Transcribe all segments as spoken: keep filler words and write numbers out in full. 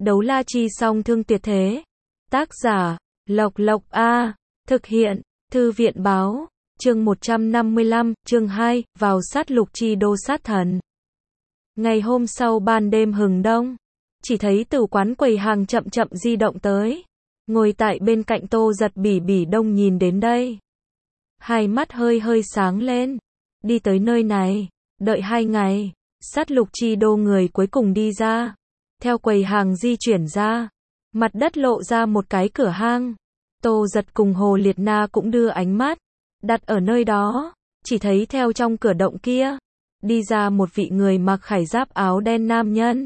Đấu la chi song thương tuyệt thế. Tác giả, Lộc Lộc A. Thực hiện, Thư viện báo. Chương một trăm năm mươi lăm, chương hai, vào sát lục chi đô sát thần. Ngày hôm sau ban đêm hừng đông, chỉ thấy tử quán quầy hàng chậm chậm di động tới. Ngồi tại bên cạnh Tô Giật Bỉ Bỉ Đông nhìn đến đây. Hai mắt hơi hơi sáng lên. Đi tới nơi này, đợi hai ngày, sát lục chi đô người cuối cùng đi ra. Theo quầy hàng di chuyển ra, mặt đất lộ ra một cái cửa hang. Tô Giật cùng Hồ Liệt Na cũng đưa ánh mắt đặt ở nơi đó, chỉ thấy theo trong cửa động kia, đi ra một vị người mặc khải giáp áo đen nam nhân.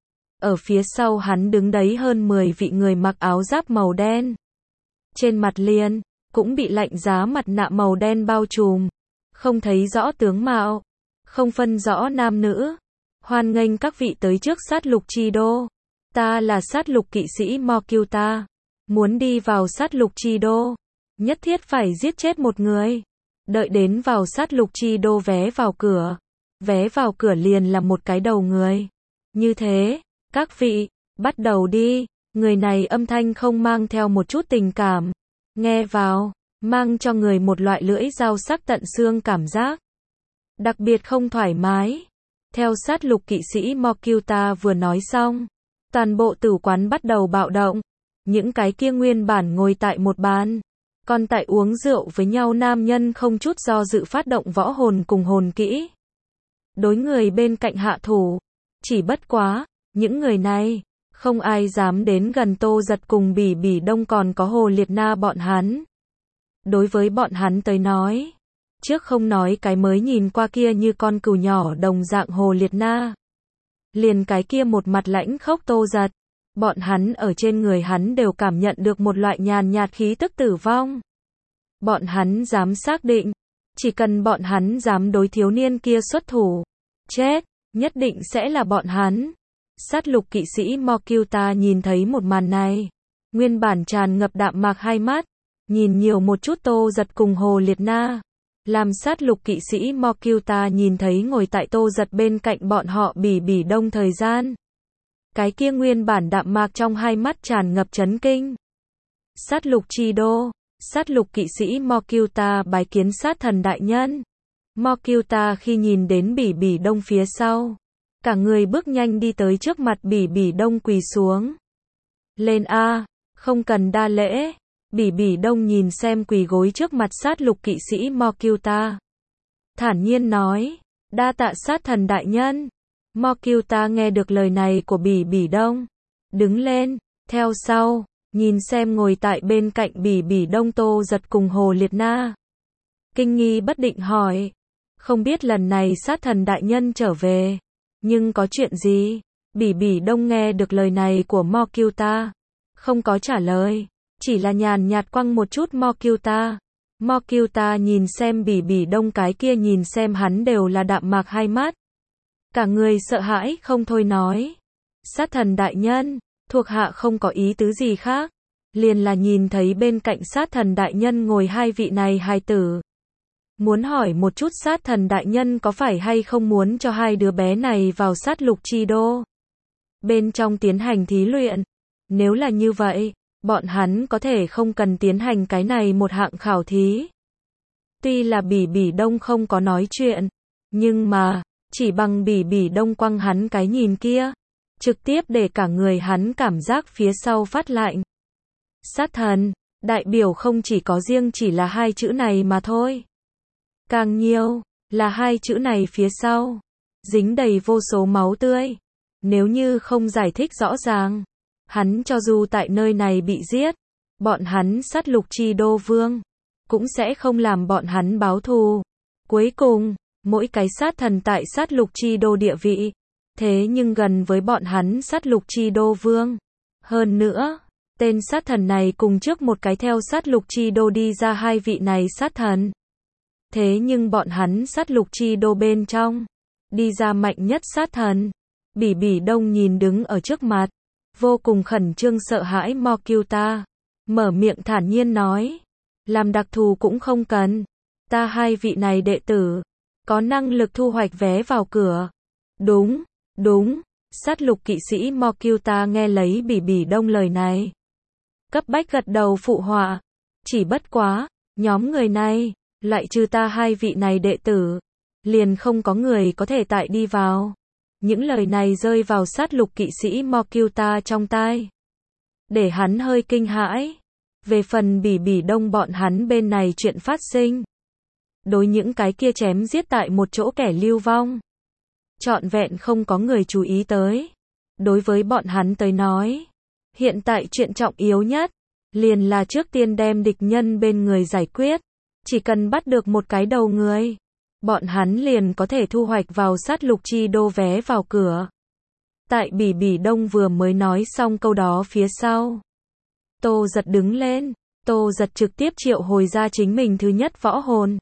Ở phía sau hắn đứng đấy hơn mười vị người mặc áo giáp màu đen. Trên mặt liền, cũng bị lạnh giá mặt nạ màu đen bao trùm, không thấy rõ tướng mạo, không phân rõ nam nữ. Hoan nghênh các vị tới trước sát lục chi đô. Ta là sát lục kỵ sĩ Mokyuta. Muốn đi vào sát lục chi đô, nhất thiết phải giết chết một người. Đợi đến vào sát lục chi đô vé vào cửa. Vé vào cửa liền là một cái đầu người. Như thế, các vị, bắt đầu đi. Người này âm thanh không mang theo một chút tình cảm. Nghe vào, mang cho người một loại lưỡi dao sắc tận xương cảm giác. Đặc biệt không thoải mái. Theo sát lục kỵ sĩ Mokyuta vừa nói xong, toàn bộ tử quán bắt đầu bạo động. Những cái kia nguyên bản ngồi tại một bàn, còn tại uống rượu với nhau nam nhân không chút do dự phát động võ hồn cùng hồn kỹ. Đối người bên cạnh hạ thủ. Chỉ bất quá, những người này, không ai dám đến gần Tô Giật cùng Bỉ Bỉ Đông còn có Hồ Liệt Na bọn hắn. Đối với bọn hắn tới nói, trước không nói cái mới nhìn qua kia như con cừu nhỏ đồng dạng Hồ Liệt Na. Liền cái kia một mặt lãnh khốc Tô Giật. Bọn hắn ở trên người hắn đều cảm nhận được một loại nhàn nhạt khí tức tử vong. Bọn hắn dám xác định, chỉ cần bọn hắn dám đối thiếu niên kia xuất thủ, chết, nhất định sẽ là bọn hắn. Sát lục kỵ sĩ Mokyuta nhìn thấy một màn này, nguyên bản tràn ngập đạm mạc hai mắt, nhìn nhiều một chút Tô Giật cùng Hồ Liệt Na. Làm sát lục kỵ sĩ Mokyuta nhìn thấy ngồi tại Tô Giật bên cạnh bọn họ Bỉ Bỉ Đông thời gian. Cái kia nguyên bản đạm mạc trong hai mắt tràn ngập chấn kinh. Sát lục chi đô, sát lục kỵ sĩ Mokyuta bái kiến sát thần đại nhân. Mokyuta khi nhìn đến Bỉ Bỉ Đông phía sau, cả người bước nhanh đi tới trước mặt Bỉ Bỉ Đông quỳ xuống. Lên a, không cần đa lễ. Bỉ Bỉ Đông nhìn xem quỳ gối trước mặt sát lục kỵ sĩ Mokyuta, thản nhiên nói, đa tạ sát thần đại nhân. Mokyuta nghe được lời này của Bỉ Bỉ Đông, đứng lên, theo sau, nhìn xem ngồi tại bên cạnh Bỉ Bỉ Đông Tô Giật cùng Hồ Liệt Na. Kinh nghi bất định hỏi, không biết lần này sát thần đại nhân trở về, nhưng có chuyện gì? Bỉ Bỉ Đông nghe được lời này của Mokyuta, không có trả lời, chỉ là nhàn nhạt quăng một chút Mokyuta. Mokyuta nhìn xem Bỉ Bỉ Đông cái kia nhìn xem hắn đều là đạm mạc hai mắt. Cả người sợ hãi không thôi nói, sát thần đại nhân, thuộc hạ không có ý tứ gì khác, liền là nhìn thấy bên cạnh sát thần đại nhân ngồi hai vị này hài tử. Muốn hỏi một chút sát thần đại nhân có phải hay không muốn cho hai đứa bé này vào sát lục chi đô bên trong tiến hành thí luyện. Nếu là như vậy, bọn hắn có thể không cần tiến hành cái này một hạng khảo thí. Tuy là Bỉ Bỉ Đông không có nói chuyện, nhưng mà chỉ bằng Bỉ Bỉ Đông quăng hắn cái nhìn kia, trực tiếp để cả người hắn cảm giác phía sau phát lạnh. Sát thần, đại biểu không chỉ có riêng chỉ là hai chữ này mà thôi. Càng nhiều, là hai chữ này phía sau, dính đầy vô số máu tươi. Nếu như không giải thích rõ ràng, hắn cho dù tại nơi này bị giết, bọn hắn sát lục chi đô vương, cũng sẽ không làm bọn hắn báo thù. Cuối cùng, mỗi cái sát thần tại sát lục chi đô địa vị, thế nhưng gần với bọn hắn sát lục chi đô vương. Hơn nữa, tên sát thần này cùng trước một cái theo sát lục chi đô đi ra hai vị này sát thần. Thế nhưng bọn hắn sát lục chi đô bên trong, đi ra mạnh nhất sát thần. Bỉ Bỉ Đông nhìn đứng ở trước mặt, vô cùng khẩn trương sợ hãi Mokyuta, mở miệng thản nhiên nói, làm đặc thù cũng không cần, ta hai vị này đệ tử, có năng lực thu hoạch vé vào cửa. Đúng, đúng, Sát lục kỵ sĩ Morkyuta nghe lấy Bỉ Bỉ Đông lời này, cấp bách gật đầu phụ họa. Chỉ bất quá, nhóm người này, lại trừ ta hai vị này đệ tử, liền không có người có thể tại đi vào. Những lời này rơi vào sát lục kỵ sĩ Morkyuta trong tai, để hắn hơi kinh hãi. Về phần Bỉ Bỉ Đông bọn hắn bên này chuyện phát sinh, đối những cái kia chém giết tại một chỗ kẻ lưu vong, trọn vẹn không có người chú ý tới. Đối với bọn hắn tới nói, hiện tại chuyện trọng yếu nhất, liền là trước tiên đem địch nhân bên người giải quyết. Chỉ cần bắt được một cái đầu người, bọn hắn liền có thể thu hoạch vào sát lục chi đô vé vào cửa. Tại Bỉ Bỉ Đông vừa mới nói xong câu đó phía sau, Tô Giật đứng lên. Tô Giật trực tiếp triệu hồi ra chính mình thứ nhất võ hồn,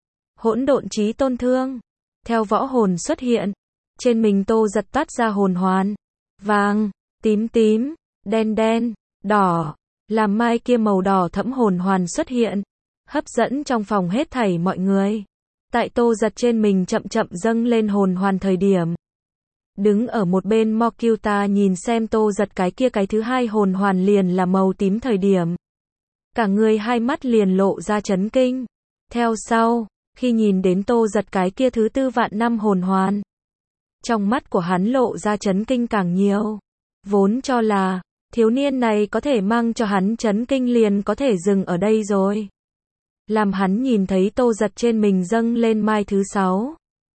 Hỗn Độn Chí Tôn Thương. Theo võ hồn xuất hiện, trên mình Tô Giật toát ra hồn hoàn, vàng, tím tím, đen đen, đỏ, làm mai kia màu đỏ thẫm hồn hoàn xuất hiện, hấp dẫn trong phòng hết thảy mọi người. Tại Tô Giật trên mình chậm chậm dâng lên hồn hoàn thời điểm, đứng ở một bên Morkyuta nhìn xem Tô Giật cái kia cái thứ hai hồn hoàn liền là màu tím thời điểm, cả người hai mắt liền lộ ra chấn kinh. Theo sau, khi nhìn đến Tô Giật cái kia thứ tư vạn năm hồn hoàn, trong mắt của hắn lộ ra chấn kinh càng nhiều. Vốn cho là thiếu niên này có thể mang cho hắn chấn kinh liền có thể dừng ở đây rồi. Làm hắn nhìn thấy Tô Giật trên mình dâng lên mai thứ sáu,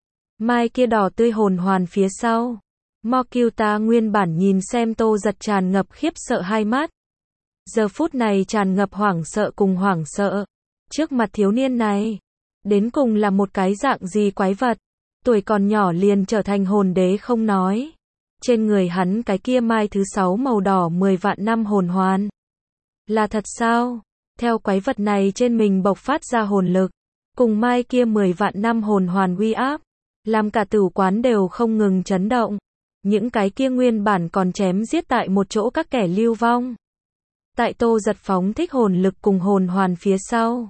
mai kia đỏ tươi hồn hoàn phía sau, Morkyuta nguyên bản nhìn xem Tô Giật tràn ngập khiếp sợ hai mắt, giờ phút này tràn ngập hoảng sợ cùng hoảng sợ. Trước mặt thiếu niên này, đến cùng là một cái dạng gì quái vật, tuổi còn nhỏ liền trở thành hồn đế không nói, trên người hắn cái kia mai thứ sáu màu đỏ mười vạn năm hồn hoàn, là thật sao? Theo quái vật này trên mình bộc phát ra hồn lực, cùng mai kia mười vạn năm hồn hoàn uy áp, làm cả tử quán đều không ngừng chấn động. Những cái kia nguyên bản còn chém giết tại một chỗ các kẻ lưu vong, tại Tô Giật phóng thích hồn lực cùng hồn hoàn phía sau,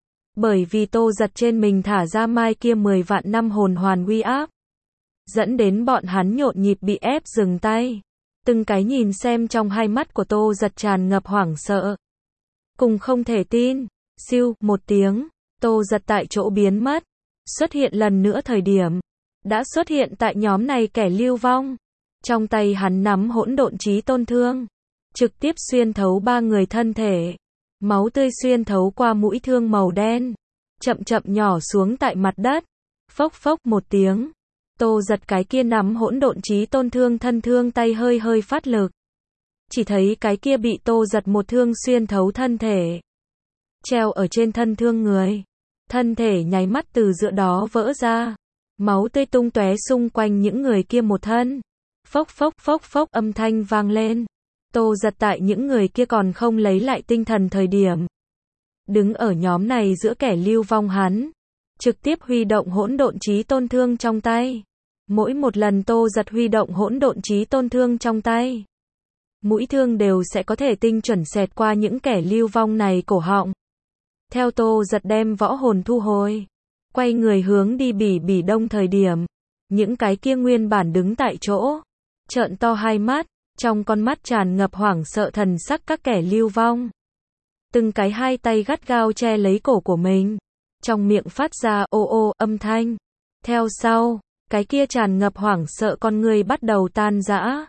bởi vì Tô Giật trên mình thả ra mai kia mười vạn năm hồn hoàn uy áp, dẫn đến bọn hắn nhộn nhịp bị ép dừng tay. Từng cái nhìn xem trong hai mắt của Tô Giật tràn ngập hoảng sợ, cùng không thể tin. Siêu, một tiếng, Tô Giật tại chỗ biến mất, xuất hiện lần nữa thời điểm, đã xuất hiện tại nhóm này kẻ lưu vong. Trong tay hắn nắm Hỗn Độn Chí Tôn Thương, trực tiếp xuyên thấu ba người thân thể, máu tươi xuyên thấu qua mũi thương màu đen, chậm chậm nhỏ xuống tại mặt đất. Phốc phốc một tiếng, Tô Giật cái kia nắm Hỗn Độn Chí Tôn Thương thân thương tay hơi hơi phát lực, chỉ thấy cái kia bị Tô Giật một thương xuyên thấu thân thể, treo ở trên thân thương người, thân thể nháy mắt từ giữa đó vỡ ra, máu tươi tung tóe xung quanh những người kia một thân. Phốc phốc phốc phốc âm thanh vang lên. Tô Giật tại những người kia còn không lấy lại tinh thần thời điểm, đứng ở nhóm này giữa kẻ lưu vong hắn, trực tiếp huy động Hỗn Độn Chí Tôn Thương trong tay. Mỗi một lần Tô Giật huy động Hỗn Độn Chí Tôn Thương trong tay, mũi thương đều sẽ có thể tinh chuẩn xẹt qua những kẻ lưu vong này cổ họng. Theo Tô Giật đem võ hồn thu hồi, quay người hướng đi Bỉ Bỉ Đông thời điểm, những cái kia nguyên bản đứng tại chỗ, trợn to hai mắt, trong con mắt tràn ngập hoảng sợ thần sắc các kẻ lưu vong. Từng cái hai tay gắt gao che lấy cổ của mình, trong miệng phát ra ô ô âm thanh. Theo sau, cái kia tràn ngập hoảng sợ con người bắt đầu tan rã.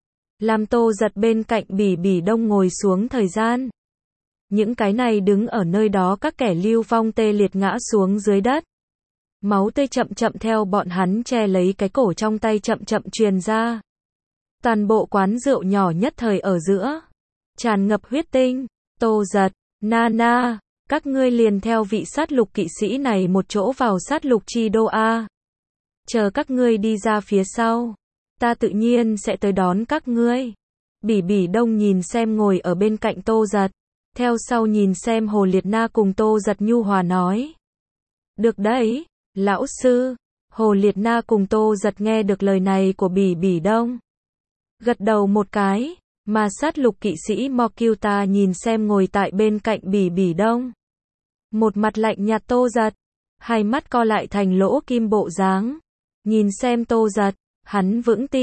Làm Tô Giật bên cạnh Bỉ Bỉ Đông ngồi xuống thời gian, những cái này đứng ở nơi đó các kẻ lưu vong tê liệt ngã xuống dưới đất. Máu tươi chậm chậm theo bọn hắn che lấy cái cổ trong tay chậm chậm truyền ra. Toàn bộ quán rượu nhỏ nhất thời ở giữa tràn ngập huyết tinh. Tô Giật, Nana, các ngươi liền theo vị sát lục kỵ sĩ này một chỗ vào sát lục chi đô A. Chờ các ngươi đi ra phía sau, ta tự nhiên sẽ tới đón các ngươi. Bỉ Bỉ Đông nhìn xem ngồi ở bên cạnh Tô Giật, theo sau nhìn xem Hồ Liệt Na cùng Tô Giật nhu hòa nói. Được đấy, lão sư. Hồ Liệt Na cùng Tô Giật nghe được lời này của Bỉ Bỉ Đông, gật đầu một cái, mà sát lục kỵ sĩ Morkyuta nhìn xem ngồi tại bên cạnh Bỉ Bỉ Đông, một mặt lạnh nhạt Tô Giật, hai mắt co lại thành lỗ kim bộ dáng, nhìn xem Tô Giật, hắn vững tin,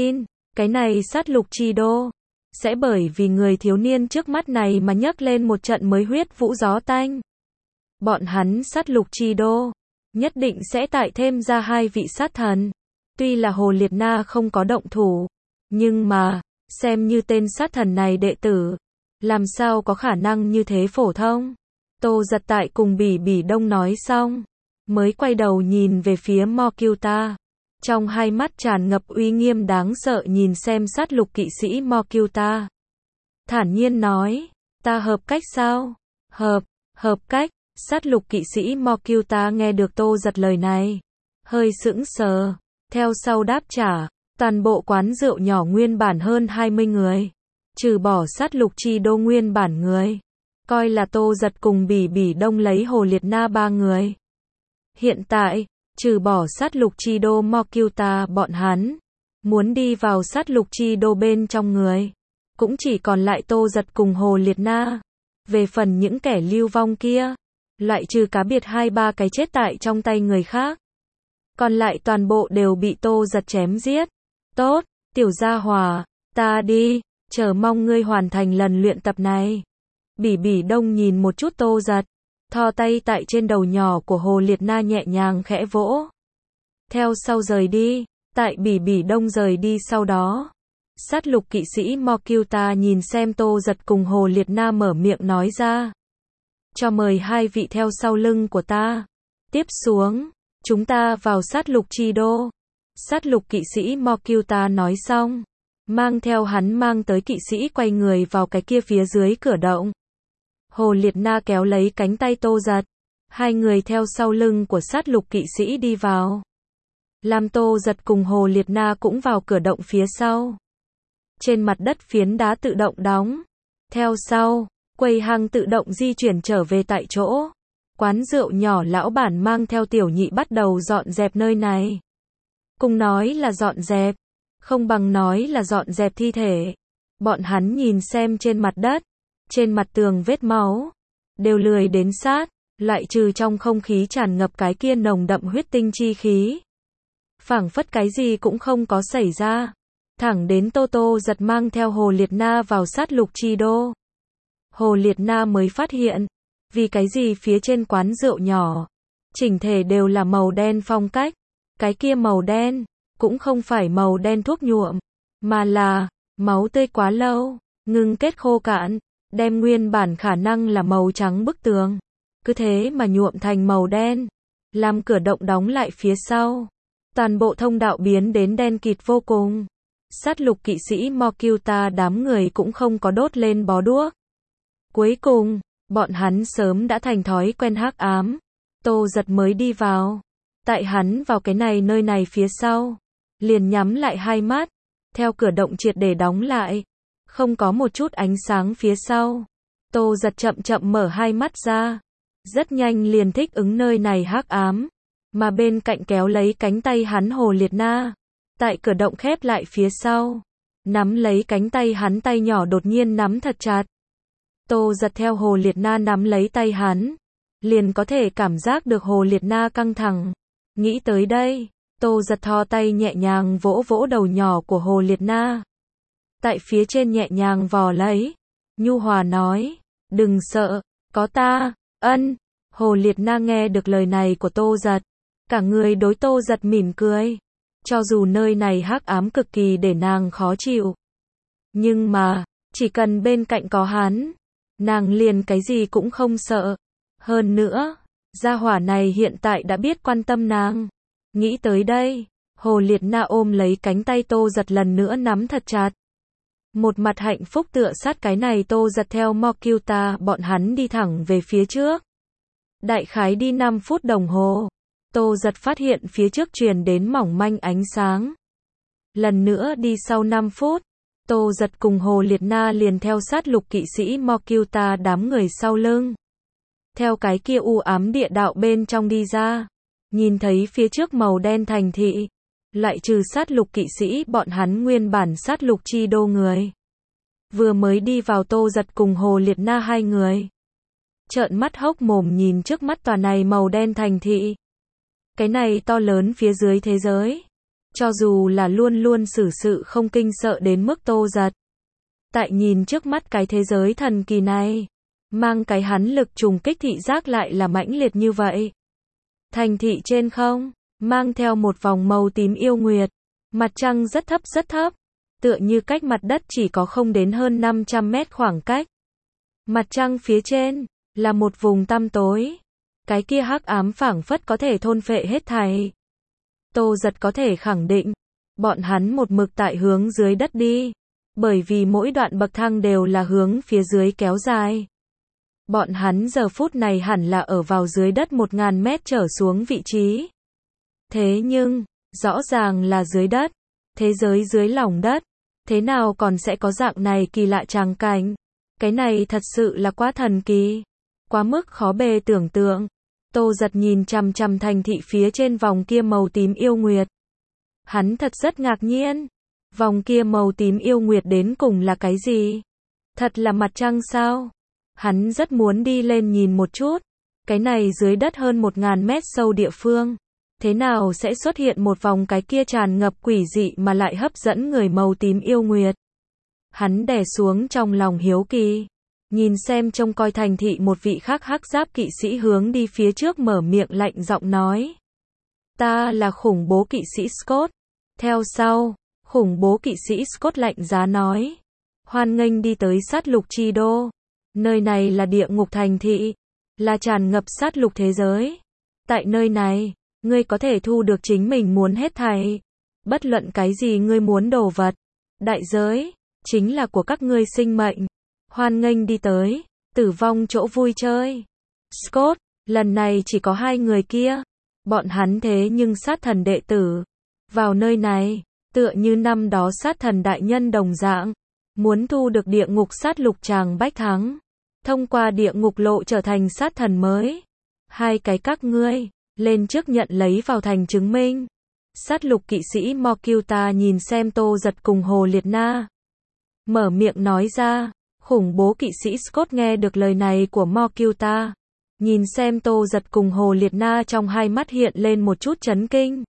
Cái này sát lục chi đô, sẽ bởi vì người thiếu niên trước mắt này mà nhấc lên một trận mới huyết vũ gió tanh. Bọn hắn sát lục chi đô, nhất định sẽ tại thêm ra hai vị sát thần. Tuy là Hồ Liệt Na không có động thủ, nhưng mà, xem như tên sát thần này đệ tử, làm sao có khả năng như thế phổ thông. Tô Giật tại cùng Bỉ Bỉ Đông nói xong, mới quay đầu nhìn về phía Morkyuta. Trong hai mắt tràn ngập uy nghiêm đáng sợ nhìn xem sát lục kỵ sĩ Morkyuta. Thản nhiên nói, ta hợp cách sao? Hợp, hợp cách. Sát lục kỵ sĩ Morkyuta nghe được Tô Giật lời này, hơi sững sờ, theo sau đáp trả, toàn bộ quán rượu nhỏ nguyên bản hơn hai mươi người, trừ bỏ sát lục chi đô nguyên bản người, coi là Tô Giật cùng Bỉ Bỉ Đông lấy Hồ Liệt Na ba người. Hiện tại, trừ bỏ sát lục chi đô Morkyuta bọn hắn, muốn đi vào sát lục chi đô bên trong người, cũng chỉ còn lại Tô Giật cùng Hồ Liệt Na. Về phần những kẻ lưu vong kia, loại trừ cá biệt hai ba cái chết tại trong tay người khác, còn lại toàn bộ đều bị Tô Giật chém giết. Tốt, tiểu gia hòa, ta đi, chờ mong ngươi hoàn thành lần luyện tập này. Bỉ Bỉ Đông nhìn một chút Tô Giật, thò tay tại trên đầu nhỏ của Hồ Liệt Na nhẹ nhàng khẽ vỗ. Theo sau rời đi, tại Bỉ Bỉ Đông rời đi sau đó, sát lục kỵ sĩ Morkyuta nhìn xem Tô Giật cùng Hồ Liệt Na mở miệng nói ra. Cho mời hai vị theo sau lưng của ta. Tiếp xuống, chúng ta vào sát lục chi đô. Sát lục kỵ sĩ Morkyuta nói xong, mang theo hắn mang tới kỵ sĩ quay người vào cái kia phía dưới cửa động. Hồ Liệt Na kéo lấy cánh tay Tô Giật, hai người theo sau lưng của sát lục kỵ sĩ đi vào. Làm Tô Giật cùng Hồ Liệt Na cũng vào cửa động phía sau. Trên mặt đất phiến đá tự động đóng. Theo sau, quầy hàng tự động di chuyển trở về tại chỗ. Quán rượu nhỏ lão bản mang theo tiểu nhị bắt đầu dọn dẹp nơi này. Cùng nói là dọn dẹp, không bằng nói là dọn dẹp thi thể. Bọn hắn nhìn xem trên mặt đất, trên mặt tường vết máu, đều lười đến sát, lại trừ trong không khí tràn ngập cái kia nồng đậm huyết tinh chi khí. Phảng phất cái gì cũng không có xảy ra. Thẳng đến Tô Tô Giật mang theo Hồ Liệt Na vào sát lục chi đô. Hồ Liệt Na mới phát hiện, vì cái gì phía trên quán rượu nhỏ, chỉnh thể đều là màu đen phong cách. Cái kia màu đen, cũng không phải màu đen thuốc nhuộm, mà là máu tươi quá lâu, ngưng kết khô cạn, đem nguyên bản khả năng là màu trắng bức tường, cứ thế mà nhuộm thành màu đen. Làm cửa động đóng lại phía sau, toàn bộ thông đạo biến đến đen kịt vô cùng. Sát lục kỵ sĩ Morkyuta đám người cũng không có đốt lên bó đuốc. Cuối cùng, bọn hắn sớm đã thành thói quen hắc ám. Tô Giật mới đi vào. Tại hắn vào cái này nơi này phía sau, liền nhắm lại hai mắt, theo cửa động triệt để đóng lại, không có một chút ánh sáng phía sau. Tô Giật chậm chậm mở hai mắt ra, rất nhanh liền thích ứng nơi này hắc ám, mà bên cạnh kéo lấy cánh tay hắn Hồ Liệt Na, tại cửa động khép lại phía sau, nắm lấy cánh tay hắn tay nhỏ đột nhiên nắm thật chặt. Tô Giật theo Hồ Liệt Na nắm lấy tay hắn, liền có thể cảm giác được Hồ Liệt Na căng thẳng. Nghĩ tới đây, Tô Giật thò tay nhẹ nhàng vỗ vỗ đầu nhỏ của Hồ Liệt Na. Tại phía trên nhẹ nhàng vò lấy, nhu hòa nói, đừng sợ, có ta, ân. Hồ Liệt Na nghe được lời này của Tô Giật, cả người đối Tô Giật mỉm cười. Cho dù nơi này hắc ám cực kỳ để nàng khó chịu, nhưng mà, chỉ cần bên cạnh có hắn, nàng liền cái gì cũng không sợ. Hơn nữa, gia hỏa này hiện tại đã biết quan tâm nàng. Nghĩ tới đây, Hồ Liệt Na ôm lấy cánh tay Tô Giật lần nữa nắm thật chặt. Một mặt hạnh phúc tựa sát cái này Tô Giật theo Morkyuta bọn hắn đi thẳng về phía trước. Đại khái đi năm phút đồng hồ, Tô Giật phát hiện phía trước truyền đến mỏng manh ánh sáng. Lần nữa đi sau năm phút, Tô Giật cùng Hồ Liệt Na liền theo sát lục kỵ sĩ Morkyuta đám người sau lưng. Theo cái kia u ám địa đạo bên trong đi ra, nhìn thấy phía trước màu đen thành thị, lại trừ sát lục kỵ sĩ bọn hắn nguyên bản sát lục chi đô người. Vừa mới đi vào Tô Giật cùng Hồ Liệt Na hai người. Trợn mắt hốc mồm nhìn trước mắt tòa này màu đen thành thị. Cái này to lớn phía dưới thế giới. cho dù là luôn luôn xử sự không kinh sợ đến mức Tô Giật. Tại nhìn trước mắt cái thế giới thần kỳ này, mang cái hắn lực trùng kích thị giác lại là mãnh liệt như vậy. Thành thị trên không, mang theo một vòng màu tím yêu nguyệt, mặt trăng rất thấp rất thấp, tựa như cách mặt đất chỉ có không đến hơn năm trăm mét khoảng cách. Mặt trăng phía trên, là một vùng tăm tối. Cái kia hắc ám phảng phất có thể thôn phệ hết thảy. Tô Giật có thể khẳng định, bọn hắn một mực tại hướng dưới đất đi, bởi vì mỗi đoạn bậc thang đều là hướng phía dưới kéo dài. Bọn hắn giờ phút này hẳn là ở vào dưới đất một ngàn mét trở xuống vị trí. Thế nhưng, rõ ràng là dưới đất, thế giới dưới lòng đất, thế nào còn sẽ có dạng này kỳ lạ tràng cảnh. Cái này thật sự là quá thần kỳ, quá mức khó bề tưởng tượng. Tô Giật nhìn chằm chằm thành thị phía trên vòng kia màu tím yêu nguyệt. Hắn thật rất ngạc nhiên. Vòng kia màu tím yêu nguyệt đến cùng là cái gì? Thật là mặt trăng sao? Hắn rất muốn đi lên nhìn một chút. Cái này dưới đất hơn một ngàn mét sâu địa phương, thế nào sẽ xuất hiện một vòng cái kia tràn ngập quỷ dị mà lại hấp dẫn người màu tím yêu nguyệt? Hắn đè xuống trong lòng hiếu kỳ. Nhìn xem trông coi thành thị một vị khác hắc giáp kỵ sĩ hướng đi phía trước mở miệng lạnh giọng nói. Ta là khủng bố kỵ sĩ Scott. Theo sau, khủng bố kỵ sĩ Scott lạnh giá nói. Hoan nghênh đi tới sát lục chi đô. Nơi này là địa ngục thành thị, là tràn ngập sát lục thế giới. Tại nơi này, ngươi có thể thu được chính mình muốn hết thảy. Bất luận cái gì ngươi muốn đồ vật. Đại giới, chính là của các ngươi sinh mệnh. Hoan nghênh đi tới, tử vong chỗ vui chơi. Scott, lần này chỉ có hai người kia. Bọn hắn thế nhưng sát thần đệ tử. Vào nơi này, tựa như năm đó sát thần đại nhân đồng dạng. Muốn thu được địa ngục sát lục tràng bách thắng. Thông qua địa ngục lộ trở thành sát thần mới. Hai cái các ngươi, lên trước nhận lấy vào thành chứng minh. Sát lục kỵ sĩ Mokuta nhìn xem Tô Giật cùng Hồ Liệt Na. Mở miệng nói ra. Khủng bố kỵ sĩ Scott nghe được lời này của Mokuta. Nhìn xem Tô Giật cùng Hồ Liệt Na trong hai mắt hiện lên một chút chấn kinh.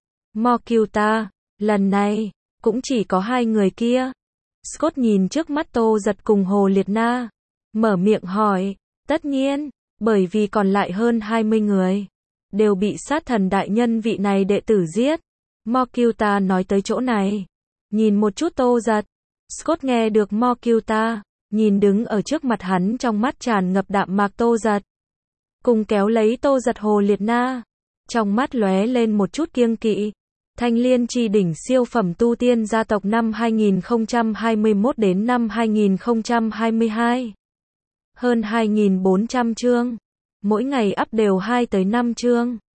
Mokuta, lần này, cũng chỉ có hai người kia. Scott nhìn trước mắt Tô Giật cùng Hồ Liệt Na. Mở miệng hỏi, tất nhiên, bởi vì còn lại hơn hai mươi người. Đều bị sát thần đại nhân vị này đệ tử giết. Mokuta nói tới chỗ này. Nhìn một chút Tô Giật. Scott nghe được Mokuta. Nhìn đứng ở trước mặt hắn trong mắt tràn ngập đạm mạc Tô Giật. Cùng kéo lấy Tô Giật Hồ Liệt Na. Trong mắt lóe lên một chút kiêng kỵ. Thanh Liên chi đỉnh siêu phẩm tu tiên gia tộc năm hai nghìn không trăm hai mươi mốt đến năm hai nghìn không trăm hai mươi hai. Hơn hai nghìn bốn trăm chương. Mỗi ngày up đều hai tới năm chương.